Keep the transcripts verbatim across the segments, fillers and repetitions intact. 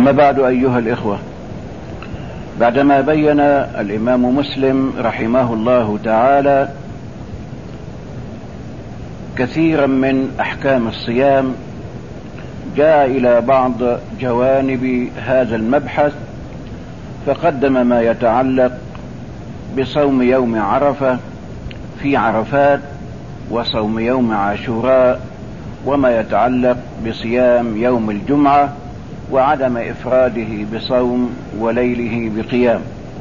أما بعد أيها الإخوة، بعدما بين الإمام مسلم رحمه الله تعالى كثيرا من أحكام الصيام، جاء إلى بعض جوانب هذا المبحث فقدم ما يتعلق بصوم يوم عرفة في عرفات، وصوم يوم عاشوراء، وما يتعلق بصيام يوم الجمعة وعدم إفراده بصوم وليله بقيام.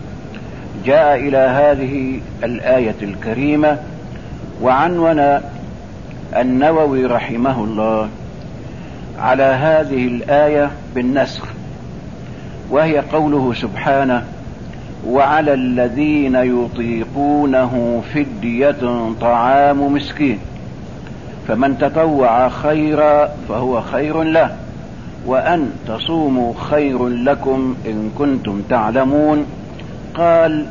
جاء إلى هذه الآية الكريمة وعنون النووي رحمه الله على هذه الآية بالنسخ، وهي قوله سبحانه: وعلى الذين يطيقونه فدية طعام مسكين فمن تطوع خيرا فهو خير له وأن تصوموا خير لكم إن كنتم تعلمون. قال: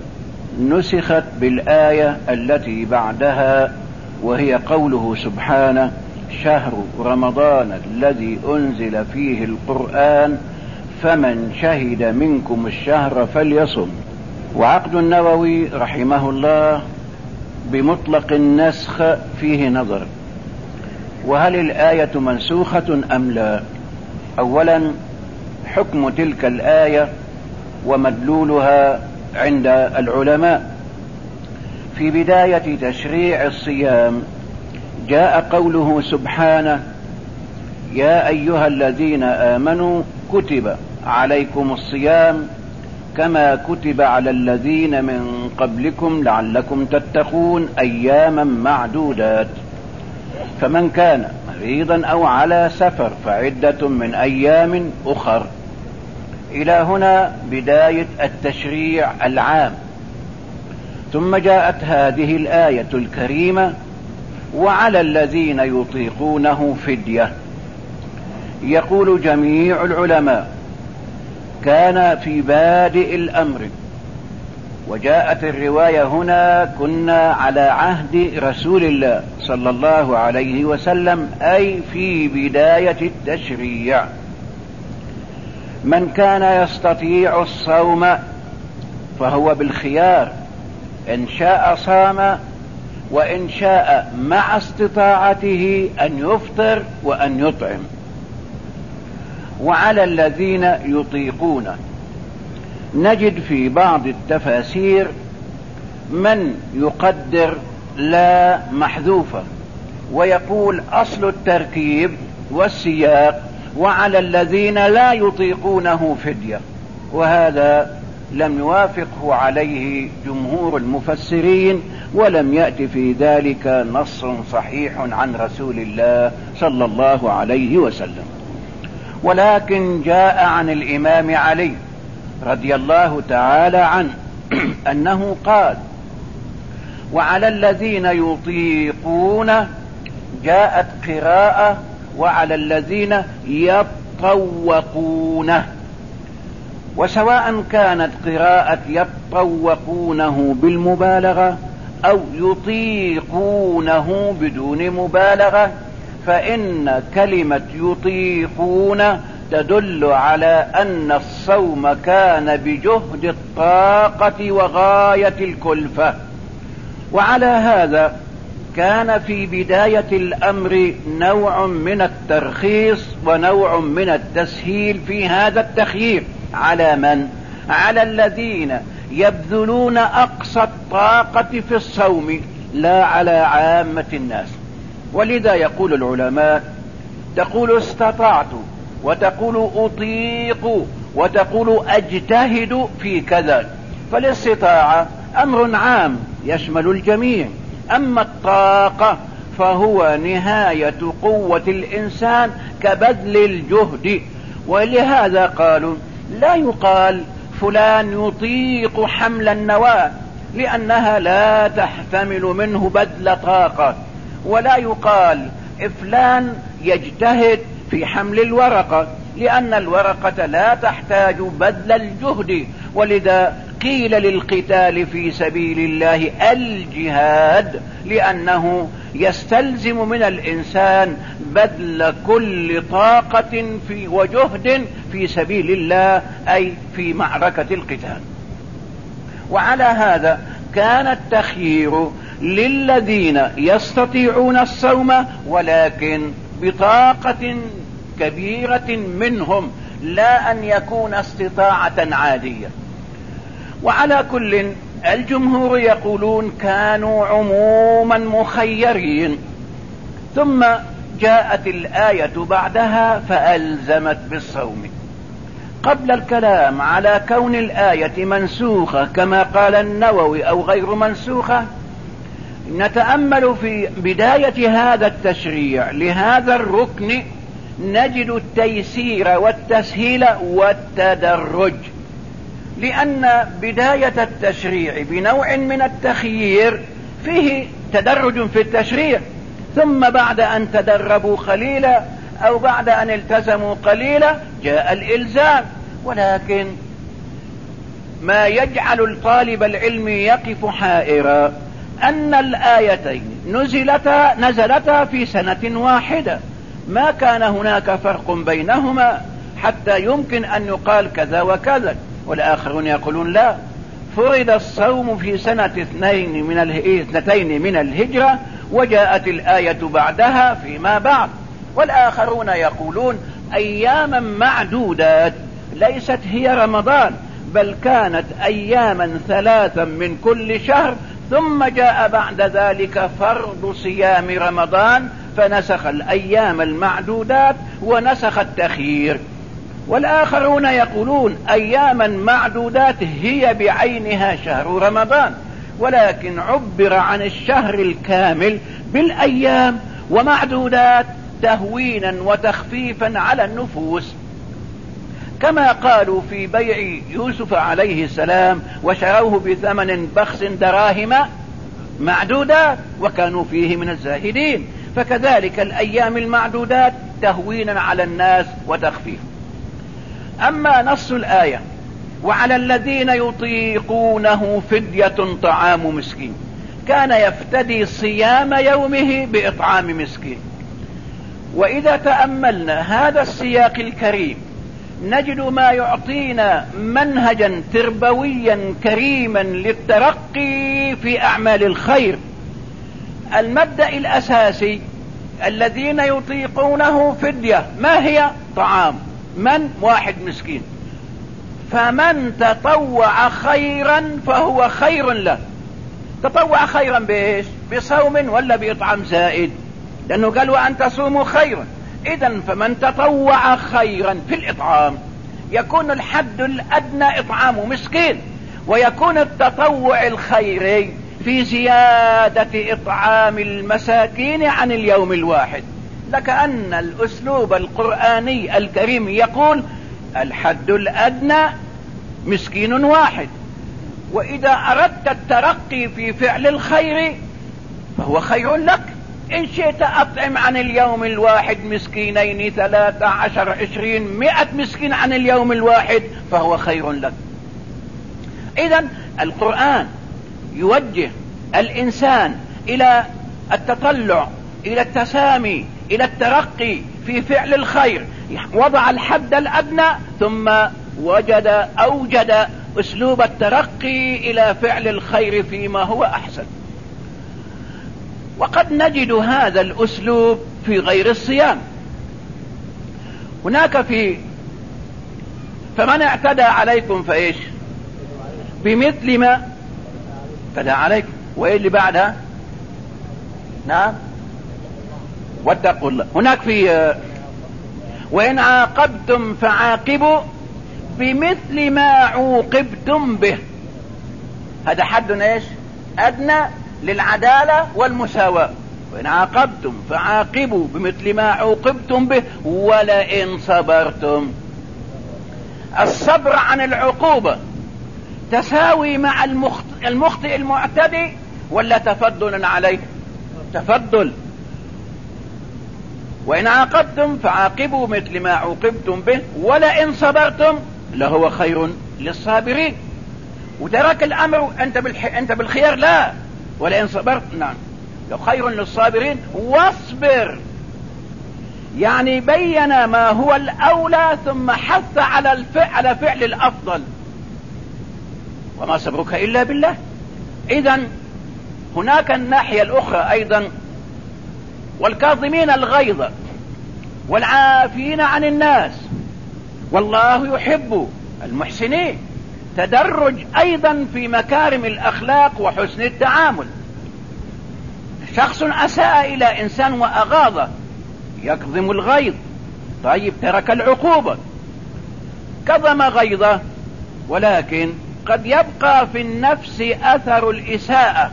نسخت بالآية التي بعدها، وهي قوله سبحانه: شهر رمضان الذي أنزل فيه القرآن فمن شهد منكم الشهر فليصم. وعقد النووي رحمه الله بمطلق النسخ فيه نظر، وهل الآية منسوخة أم لا؟ أولا، حكم تلك الآية ومدلولها عند العلماء. في بداية تشريع الصيام جاء قوله سبحانه: يا أيها الذين آمنوا كتب عليكم الصيام كما كتب على الذين من قبلكم لعلكم تتقون أياما معدودات، فمن كان مريضا أو على سفر فعدة من أيام أخر. إلى هنا بداية التشريع العام. ثم جاءت هذه الآية الكريمة: وعلى الذين يطيقونه فدية. يقول جميع العلماء: كان في بادئ الأمر، وجاءت الرواية هنا: كنا على عهد رسول الله صلى الله عليه وسلم، أي في بداية التشريع. من كان يستطيع الصوم فهو بالخيار، إن شاء صام وإن شاء مع استطاعته أن يفطر وأن يطعم. وعلى الذين يطيقون، نجد في بعض التفاسير من يقدر لا محذوفة ويقول أصل التركيب والسياق وعلى الذين لا يطيقونه فدية، وهذا لم يوافقه عليه جمهور المفسرين، ولم يأت في ذلك نص صحيح عن رسول الله صلى الله عليه وسلم. ولكن جاء عن الإمام علي رضي الله تعالى عنه أنه قال: وعلى الذين يطيقون، جاءت قراءة وعلى الذين يطوقون، وسواء كانت قراءة يطوقونه بالمبالغة أو يطيقونه بدون مبالغة، فإن كلمة يطيقون تدل على أن الصوم كان بجهد الطاقة وغاية الكلفة. وعلى هذا كان في بداية الأمر نوع من الترخيص ونوع من التسهيل في هذا التخيير. على من؟ على الذين يبذلون أقصى الطاقة في الصوم، لا على عامة الناس. ولذا يقول العلماء: تقول استطعت، وتقول أطيق، وتقول أجتهد في كذا، فالاستطاعة أمر عام يشمل الجميع، أما الطاقة فهو نهاية قوة الإنسان كبذل الجهد. ولهذا قالوا: لا يقال فلان يطيق حمل النواة لأنها لا تحتمل منه بذل طاقة، ولا يقال فلان يجتهد في حمل الورقة لأن الورقة لا تحتاج بذل الجهد. ولذا قيل للقتال في سبيل الله الجهاد، لأنه يستلزم من الإنسان بذل كل طاقة في وجهد في سبيل الله، أي في معركة القتال. وعلى هذا كان التخيير للذين يستطيعون الصوم ولكن بطاقة كبيرة منهم، لا أن يكون استطاعة عادية. وعلى كل الجمهور يقولون كانوا عموما مخيرين، ثم جاءت الآية بعدها فألزمت بالصوم. قبل الكلام على كون الآية منسوخة كما قال النووي أو غير منسوخة، نتأمل في بداية هذا التشريع لهذا الركن، نجد التيسير والتسهيل والتدرج، لأن بداية التشريع بنوع من التخيير فيه تدرج في التشريع، ثم بعد أن تدربوا قليلا أو بعد أن التزموا قليلا جاء الإلزام. ولكن ما يجعل الطالب العلم يقف حائرا أن الآيتين نزلتا نزلتا في سنة واحدة، ما كان هناك فرق بينهما حتى يمكن أن يقال كذا وكذا. والآخرون يقولون لا، فرض الصوم في سنة اثنين من اثنتين من الهجرة وجاءت الآية بعدها فيما بعد. والآخرون يقولون أياما معدودات ليست هي رمضان، بل كانت أياما ثلاثا من كل شهر، ثم جاء بعد ذلك فرض صيام رمضان فنسخ الأيام المعدودات ونسخ التخيير. والآخرون يقولون أياما معدودات هي بعينها شهر رمضان، ولكن عبر عن الشهر الكامل بالأيام ومعدودات تهوينا وتخفيفا على النفوس، كما قالوا في بيع يوسف عليه السلام وشروه بثمن بخس دراهم معدودات وكانوا فيه من الزاهدين، فكذلك الأيام المعدودات تهوينا على الناس وتخفيف. أما نص الآية وعلى الذين يطيقونه فدية طعام مسكين، كان يفتدي صيام يومه بإطعام مسكين. وإذا تأملنا هذا السياق الكريم نجد ما يعطينا منهجا تربويا كريما للترقي في أعمال الخير. المبدأ الأساسي الذين يطيقونه فدية، ما هي؟ طعام من؟ واحد مسكين. فمن تطوع خيرا فهو خير له. تطوع خيرا بإيش؟ بصوم ولا بإطعام زائد؟ لأنه قال وأن تصوموا خيرا. إذن فمن تطوع خيرا في الإطعام يكون الحد الأدنى إطعام مسكين، ويكون التطوع الخيري في زيادة إطعام المساكين عن اليوم الواحد. لكأن الأسلوب القرآني الكريم يقول الحد الأدنى مسكين واحد، وإذا أردت الترقي في فعل الخير فهو خير لك. إن شئت أطعم عن اليوم الواحد مسكينين ثلاثة عشر عشرين مئة مسكين عن اليوم الواحد فهو خير لك. إذن القرآن يوجه الإنسان إلى التطلع، إلى التسامي، إلى الترقي في فعل الخير. وضع الحد الأدنى ثم وجد أوجد أسلوب الترقي إلى فعل الخير فيما هو أحسن. وقد نجد هذا الأسلوب في غير الصيام. هناك في فمن اعتدى عليكم فإيش؟ بمثل ما اعتدى عليكم. وإيه اللي بعدها؟ نعم، واتقوا الله. هناك في وإن عاقبتم فعاقبوا بمثل ما عوقبتم به. هذا حد ايش؟ أدنى للعدالة والمساواة. وإن عاقبتم فعاقبوا بمثل ما عوقبتم به ولئن صبرتم. الصبر عن العقوبة تساوي مع المخطئ, المخطئ المعتدي ولا تفضل عليه؟ تفضل. وإن عاقبتم فعاقبوا مثل ما عوقبتم به ولئن صبرتم لهو خير للصابرين. وترك الأمر أنت, بالح... أنت بالخير، لا، ولئن صبرت نعم لو خير للصابرين واصبر. يعني بين ما هو الأولى ثم حث على الفعل على فعل الأفضل. وما صبرك إلا بالله. إذن هناك الناحية الأخرى أيضا، والكاظمين الغيظ والعافين عن الناس والله يحب المحسنين. تدرج أيضا في مكارم الأخلاق وحسن التعامل. شخص أساء إلى إنسان وأغاظه يكظم الغيظ، طيب ترك العقوبة كظم غيظه، ولكن قد يبقى في النفس أثر الإساءة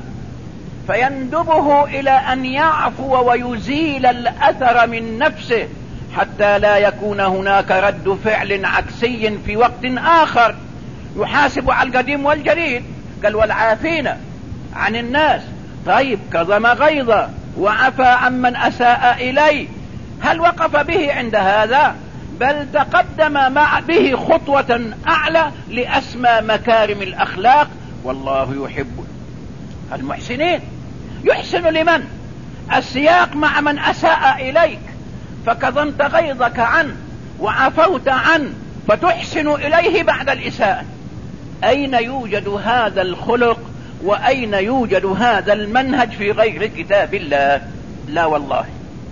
فيندبه إلى أن يعفو ويزيل الأثر من نفسه حتى لا يكون هناك رد فعل عكسي في وقت آخر. يحاسب على القديم والجديد. قال والعافين عن الناس، طيب كظم غيظه وعفى عمن أساء إليه. هل وقف به عند هذا؟ بل تقدم مع به خطوة أعلى لأسمى مكارم الأخلاق. والله يحب المحسنين. يحسن لمن؟ السياق مع من أساء إليك، فكظمت غيظك عنه وعفوت عنه فتحسن إليه بعد الإساءة. أين يوجد هذا الخلق وأين يوجد هذا المنهج في غير كتاب الله؟ لا والله.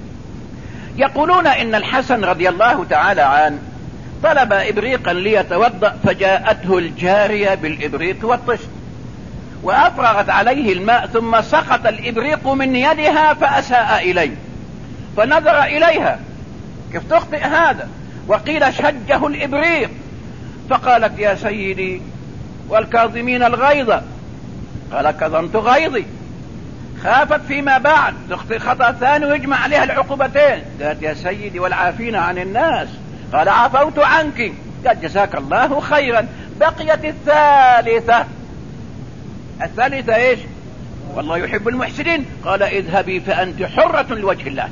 يقولون إن الحسن رضي الله تعالى عنه طلب إبريقا ليتوضأ فجاءته الجارية بالإبريق والطشت وأفرغت عليه الماء ثم سقط الإبريق من يدها فأساء إليه، فنظر إليها كيف تخطئ هذا، وقيل شجه الإبريق، فقالت يا سيدي والكاظمين الغيظ، قال كظمت غيظي. خافت فيما بعد تخطئ خطأ ثاني ويجمع عليها العقوبتين، قالت يا سيدي والعافين عن الناس، قال عفوت عنك، قال جزاك الله خيرا. بقيت الثالثة. الثالثة ايش؟ والله يحب المحسنين، قال اذهبي فأنت حرة لوجه الله.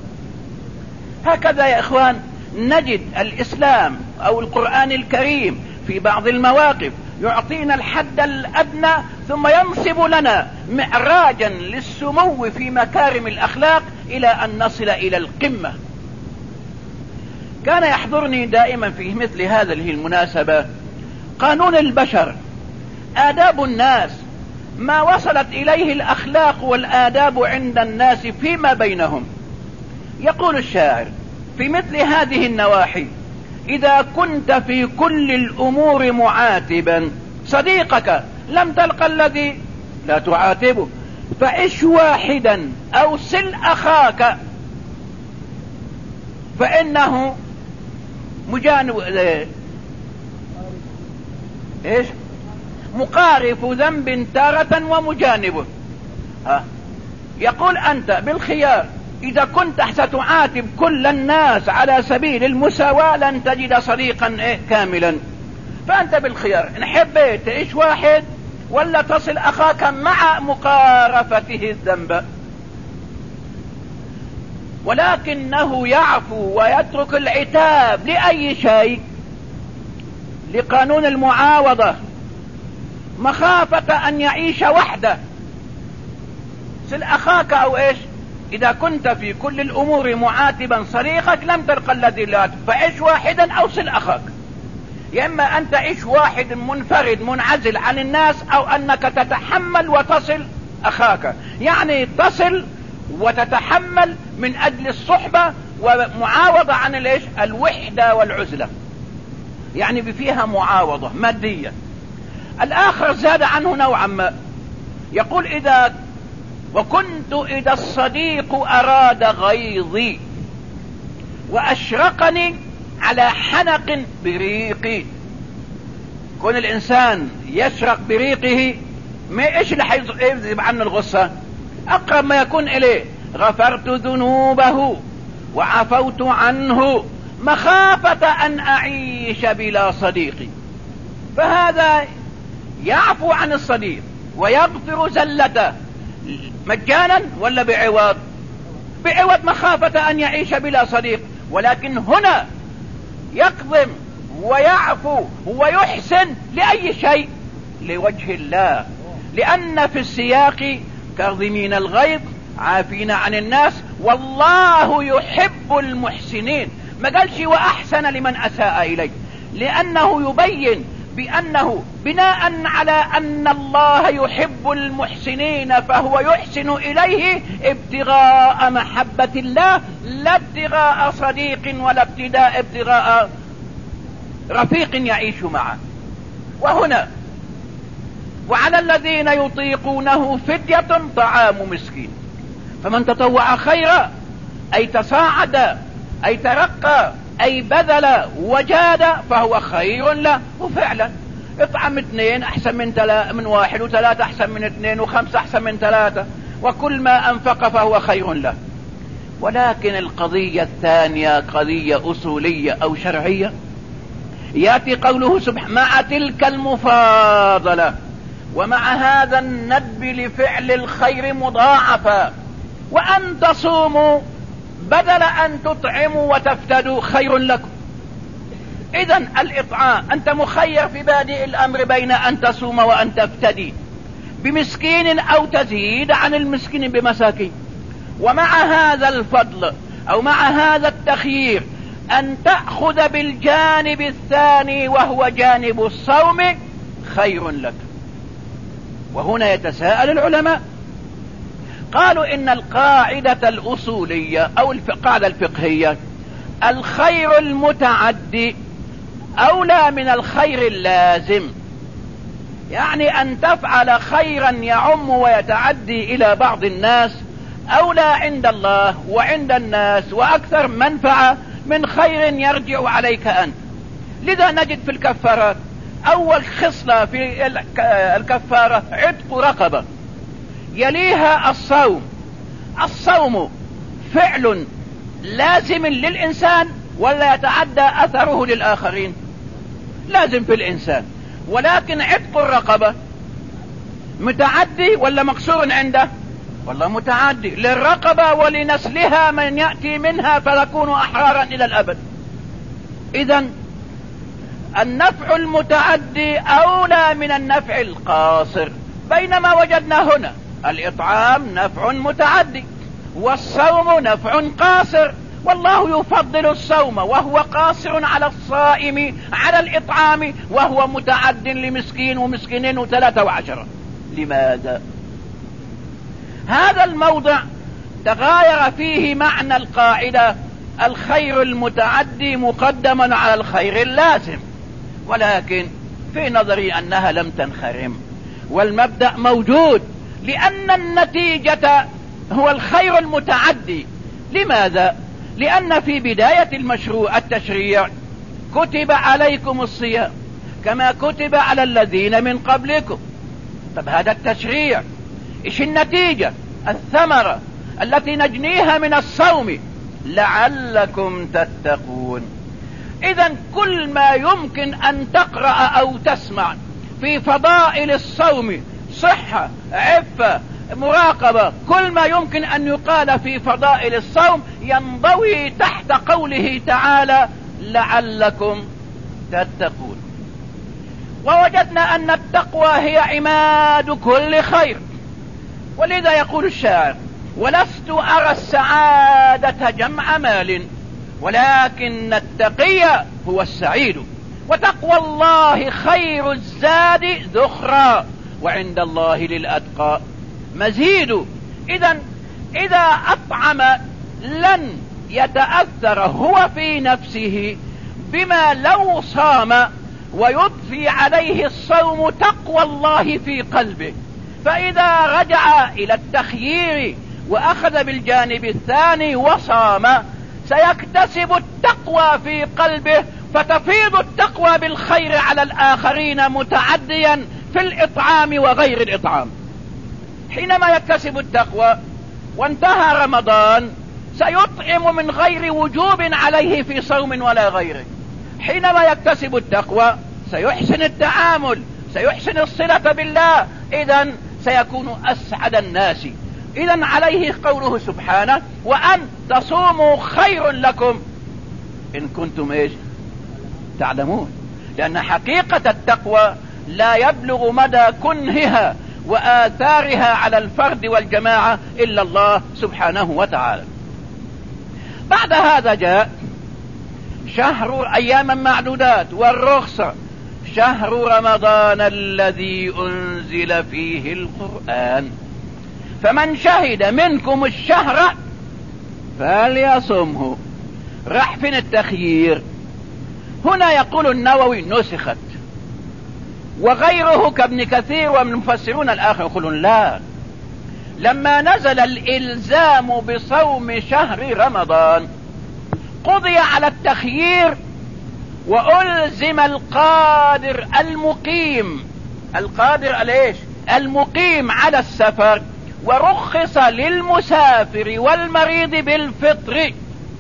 هكذا يا اخوان نجد الاسلام او القرآن الكريم في بعض المواقف يعطينا الحد الأدنى ثم ينصب لنا معراجا للسمو في مكارم الأخلاق إلى أن نصل إلى القمة. كان يحضرني دائما في مثل هذه المناسبة قانون البشر، آداب الناس، ما وصلت إليه الأخلاق والآداب عند الناس فيما بينهم. يقول الشاعر في مثل هذه النواحي: إذا كنت في كل الأمور معاتبا صديقك لم تلق الذي لا تعاتبه، فعش واحدا أو سل أخاك فإنه مجانب إيش مقارف ذنب تارة ومجانبه. ها يقول أنت بالخيار، إذا كنت ستعاتب كل الناس على سبيل المساواة لن تجد صديقا إيه كاملا، فأنت بالخيار إن حبيت تعيش واحد ولا تصل أخاك مع مقارفته الذنب. ولكنه يعفو ويترك العتاب لأي شيء؟ لقانون المعاوضة، مخافة أن يعيش وحده. سل أخاك أو إيش؟ إذا كنت في كل الأمور معاتبا صديقك لم تلق الذي لا، فعيش واحدا أو سل أخاك. يا إما أن تعيش واحد منفرد منعزل عن الناس، أو أنك تتحمل وتصل أخاك، يعني تصل وتتحمل من أجل الصحبة ومعاوضة عن الإيش؟ الوحدة والعزلة، يعني فيها معاوضة مادية. الآخر زاد عنه نوعا ما، يقول إذا وكنت إذا الصديق أراد غيظي وأشرقني على حنق بريقي. كون الإنسان يشرق بريقه، ما إيش اللي حيذهب عنه الغصة؟ أقرب ما يكون إليه: غفرت ذنوبه وعفوت عنه مخافة أن أعيش بلا صديقي. فهذا يعفو عن الصديق ويغفر زلته مجانا ولا بعوض؟ بعوض، مخافة أن يعيش بلا صديق. ولكن هنا يقضم ويعفو ويحسن لأي شيء؟ لوجه الله، لأن في السياق كاظمين الغيظ عافين عن الناس والله يحب المحسنين. ما قالش وأحسن لمن أساء إليه، لأنه يبين بأنه بناء على أن الله يحب المحسنين فهو يحسن إليه ابتغاء محبة الله، لا ابتغاء صديق ولا ابتداء ابتغاء رفيق يعيش معه. وهنا وعلى الذين يطيقونه فدية طعام مسكين، فمن تطوع خيرا أي تصاعد أي ترقى أي بذل وجاد فهو خير له. وفعلا اطعم اثنين احسن من تلا من واحد، وثلاثة احسن من اثنين، وخمسة احسن من ثلاثة، وكل ما انفق فهو خير له. ولكن القضية الثانية قضية اصولية او شرعية، ياتي قوله سبحانه مع تلك المفاضلة ومع هذا الندب لفعل الخير مضاعفا، وان تصوموا بدل ان تطعموا وتفتدوا خير لكم. اذا الاطعام انت مخير في بادئ الامر بين ان تصوم وان تفتدي بمسكين او تزيد عن المسكين بمساكين. ومع هذا الفضل او مع هذا التخيير ان تأخذ بالجانب الثاني وهو جانب الصوم خير لك. وهنا يتساءل العلماء، قالوا ان القاعدة الاصولية او القاعدة الفقهية الخير المتعدي اولى من الخير اللازم، يعني ان تفعل خيرا يعم ويتعدي الى بعض الناس اولى عند الله وعند الناس واكثر منفعة من خير يرجع عليك انت. لذا نجد في الكفارات اول خصلة في الكفارة عتق رقبة، يليها الصوم. الصوم فعل لازم للإنسان ولا يتعدى أثره للآخرين؟ لازم في الإنسان. ولكن عتق الرقبة متعدي ولا مقصور عنده؟ والله متعدي للرقبة ولنسلها من يأتي منها فنكون أحرارا إلى الأبد. إذن النفع المتعدي أولى من النفع القاصر، بينما وجدنا هنا الإطعام نفع متعدي والصوم نفع قاصر، والله يفضل الصوم وهو قاصر على الصائم على الإطعام وهو متعد لمسكين ومسكينين وثلاثة وعشرة. لماذا؟ هذا الموضع تغاير فيه معنى القاعدة الخير المتعدي مقدما على الخير اللازم، ولكن في نظري أنها لم تنخرم، والمبدأ موجود، لأن النتيجة هو الخير المتعدي. لماذا؟ لأن في بداية المشروع التشريع كتب عليكم الصيام كما كتب على الذين من قبلكم. طب هذا التشريع إيش النتيجة؟ الثمرة التي نجنيها من الصوم لعلكم تتقون. إذن كل ما يمكن أن تقرأ أو تسمع في فضائل الصوم، صحة، عفة، مراقبة، كل ما يمكن أن يقال في فضائل الصوم ينضوي تحت قوله تعالى لعلكم تتقون. ووجدنا أن التقوى هي عماد كل خير، ولذا يقول الشاعر ولست أرى السعادة جمع مال ولكن التقي هو السعيد، وتقوى الله خير الزاد ذخرا وعند الله للأتقى مزيد. إذن إذا أطعم لن يتأثر هو في نفسه بما لو صام ويضفي عليه الصوم تقوى الله في قلبه، فإذا رجع إلى التخيير وأخذ بالجانب الثاني وصام سيكتسب التقوى في قلبه، فتفيض التقوى بالخير على الآخرين متعديا في الإطعام وغير الإطعام. حينما يكتسب التقوى وانتهى رمضان سيطعم من غير وجوب عليه في صوم ولا غيره. حينما يكتسب التقوى سيحسن التعامل، سيحسن الصلة بالله، إذن سيكون أسعد الناس. إذن عليه قوله سبحانه وأن تصوموا خير لكم إن كنتم إيش تعلمون، لأن حقيقة التقوى لا يبلغ مدى كنهها وآثارها على الفرد والجماعة إلا الله سبحانه وتعالى. بعد هذا جاء شهر أياما معدودات والرخصة، شهر رمضان الذي أنزل فيه القرآن، فمن شهد منكم الشهر فليصمه. راح فين التخيير؟ هنا يقول النووي نسخت، وغيره كابن كثير والمفسرون الآخر يقولون لا، لما نزل الإلزام بصوم شهر رمضان قضي على التخيير، وألزم القادر المقيم، القادر الايش؟ المقيم على السفر، ورخص للمسافر والمريض بالفطر،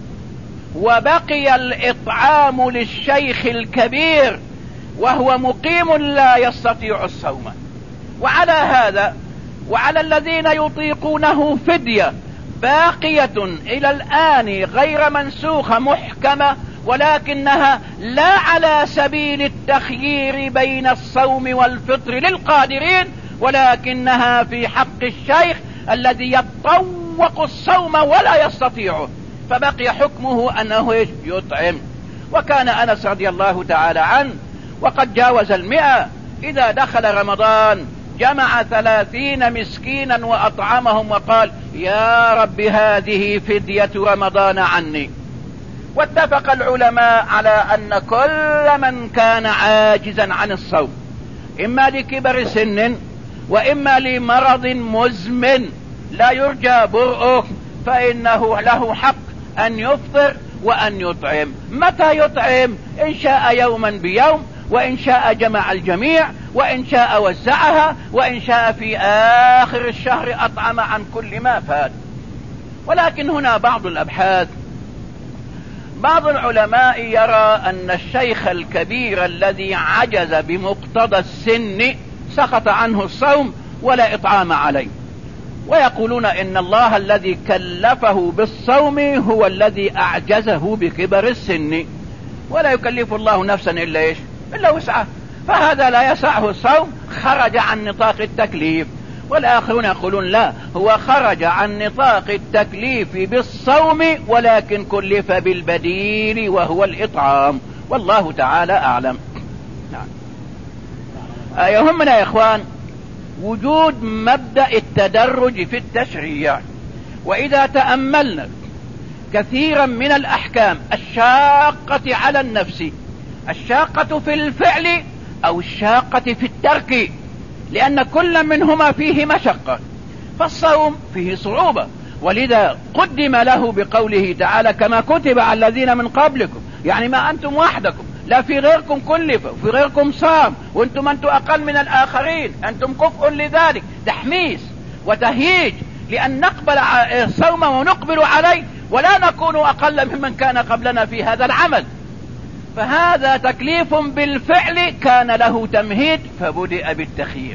وبقي الإطعام للشيخ الكبير وهو مقيم لا يستطيع الصوم. وعلى هذا وعلى الذين يطيقونه فدية باقية إلى الآن غير منسوخة محكمة، ولكنها لا على سبيل التخيير بين الصوم والفطر للقادرين، ولكنها في حق الشيخ الذي يتطوق الصوم ولا يستطيعه، فبقي حكمه أنه يطعم. وكان أنس رضي الله تعالى عنه وقد جاوز المئة إذا دخل رمضان جمع ثلاثين مسكينا وأطعمهم وقال يا رب هذه فدية رمضان عني. واتفق العلماء على أن كل من كان عاجزا عن الصوم إما لكبر سن وإما لمرض مزمن لا يرجى برؤه فإنه له حق أن يفطر وأن يطعم. متى يطعم؟ إن شاء يوما بيوم، وإن شاء جمع الجميع، وإن شاء وزعها، وإن شاء في آخر الشهر أطعم عن كل ما فات. ولكن هنا بعض الأبحاث، بعض العلماء يرى أن الشيخ الكبير الذي عجز بمقتضى السن سقط عنه الصوم ولا إطعام عليه، ويقولون إن الله الذي كلفه بالصوم هو الذي أعجزه بكبر السن، ولا يكلف الله نفسا إلا إيش؟ إلا وسعه، فهذا لا يسعه الصوم، خرج عن نطاق التكليف. والآخرون يقولون لا، هو خرج عن نطاق التكليف بالصوم ولكن كلف بالبديل وهو الإطعام، والله تعالى أعلم. نعم. يهمنا يا إخوان وجود مبدأ التدرج في التشريع. وإذا تأملنا كثيرا من الأحكام الشاقة على النفس، الشاقة في الفعل أو الشاقة في الترك، لأن كل منهما فيه مشقة، فالصوم فيه صعوبة، ولذا قدم له بقوله تعالى كما كتب على الذين من قبلكم، يعني ما أنتم وحدكم، لا في غيركم كلف وفي غيركم صام، وانتم أنتم أقل من الآخرين، أنتم كفء لذلك، تحميس وتهييج لأن نقبل الصوم ونقبل عليه ولا نكون أقل ممن كان قبلنا في هذا العمل. فهذا تكليف بالفعل كان له تمهيد فبدأ بالتخيير.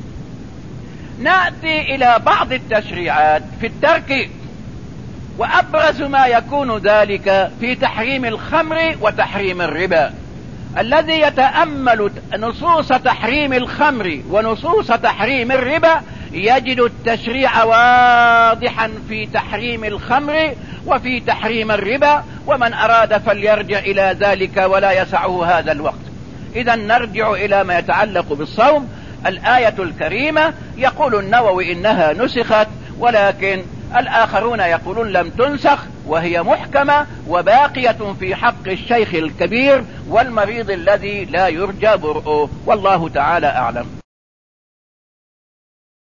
نأتي إلى بعض التشريعات في الترك، وأبرز ما يكون ذلك في تحريم الخمر وتحريم الربا. الذي يتأمل نصوص تحريم الخمر ونصوص تحريم الربا يجد التشريع واضحا في تحريم الخمر وفي تحريم الربا، ومن أراد فليرجع إلى ذلك ولا يسعه هذا الوقت. إذا نرجع إلى ما يتعلق بالصوم. الآية الكريمة يقول النووي إنها نسخت، ولكن الآخرون يقولون لم تنسخ وهي محكمة وباقية في حق الشيخ الكبير والمريض الذي لا يرجى برؤه، والله تعالى أعلم.